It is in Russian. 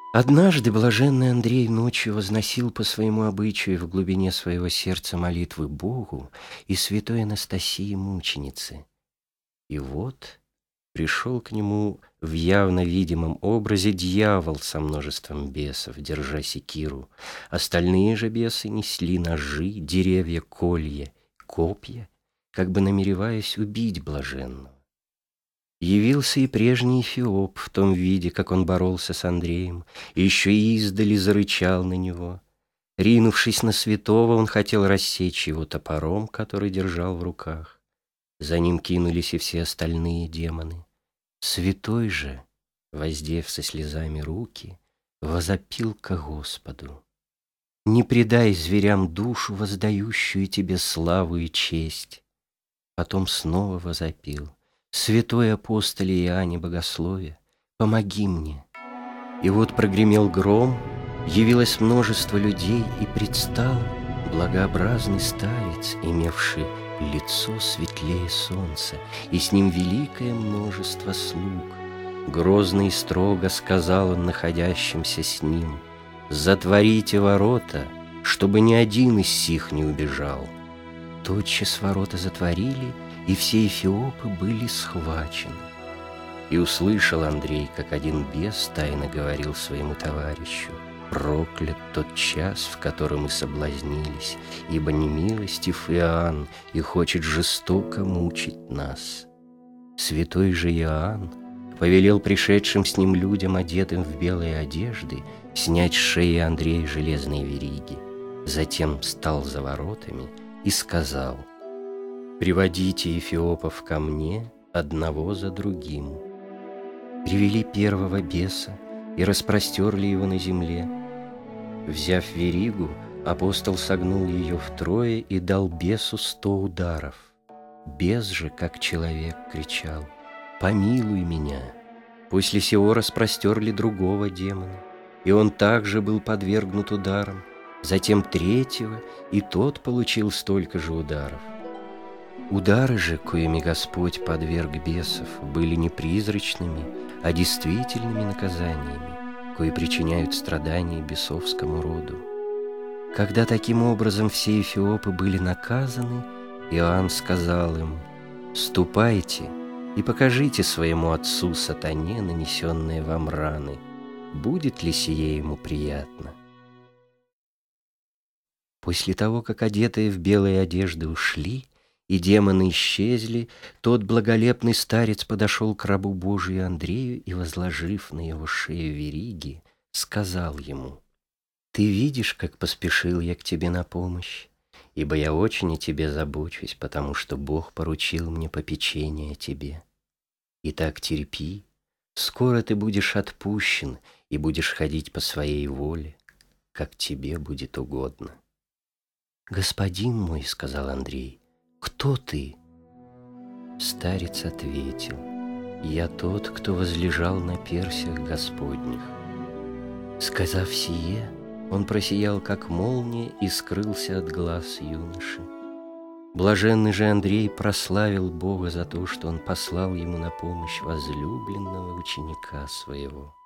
Однажды блаженный Андрей ночью возносил по своему обычаю в глубине своего сердца молитвы Богу и святой Анастасии мученице. И вот пришел к нему в явно видимом образе дьявол со множеством бесов, держа секиру. Остальные же бесы несли ножи, деревья, колья, копья, как бы намереваясь убить блаженного. Явился и прежний Эфиоп в том виде, как он боролся с Андреем, и еще и издали зарычал на него. Ринувшись на святого, он хотел рассечь его топором, который держал в руках. За ним кинулись и все остальные демоны. Святой же, воздев со слезами руки, возопил ко Господу: «Не предай зверям душу, воздающую тебе славу и честь». Потом снова возопил: «Святой апостоле Иоанне Богослове, помоги мне». И вот прогремел гром, явилось множество людей, и предстал благообразный старец, имевший лицо светлее солнца, и с ним великое множество слуг. Грозно и строго сказал он находящимся с ним: «Затворите ворота, чтобы ни один из сих не убежал». Тотчас ворота затворили, и все эфиопы были схвачены. И услышал Андрей, как один бес тайно говорил своему товарищу: «Проклят тот час, в котором мы соблазнились, ибо немилостив Иоанн и хочет жестоко мучить нас». Святой же Иоанн повелел пришедшим с ним людям, одетым в белые одежды, снять с шеи Андрея железные вериги. Затем стал за воротами и сказал: «Приводите эфиопов ко мне одного за другим». Привели первого беса и распростерли его на земле. Взяв веригу, апостол согнул ее втрое и дал бесу 100 ударов. Бес же, как человек, кричал: «Помилуй меня». После сего распростерли другого демона, и он также был подвергнут ударам. Затем третьего, и тот получил столько же ударов. Удары же, коими Господь подверг бесов, были не призрачными, а действительными наказаниями, кои причиняют страдания бесовскому роду. Когда таким образом все эфиопы были наказаны, Иоанн сказал им: «Ступайте и покажите своему отцу сатане нанесенные вам раны. Будет ли сие ему приятно?» После того, как одетые в белые одежды ушли, и демоны исчезли, тот благолепный старец подошел к рабу Божию Андрею и, возложив на его шею вериги, сказал ему: «Ты видишь, как поспешил я к тебе на помощь, ибо я очень о тебе забочусь, потому что Бог поручил мне попечение о тебе. Итак, терпи, скоро ты будешь отпущен и будешь ходить по своей воле, как тебе будет угодно». «Господин мой, — сказал Андрей, — кто ты?» Старец ответил: «Я тот, кто возлежал на персях Господних». Сказав сие, он просиял, как молния, и скрылся от глаз юноши. Блаженный же Андрей прославил Бога за то, что он послал ему на помощь возлюбленного ученика своего.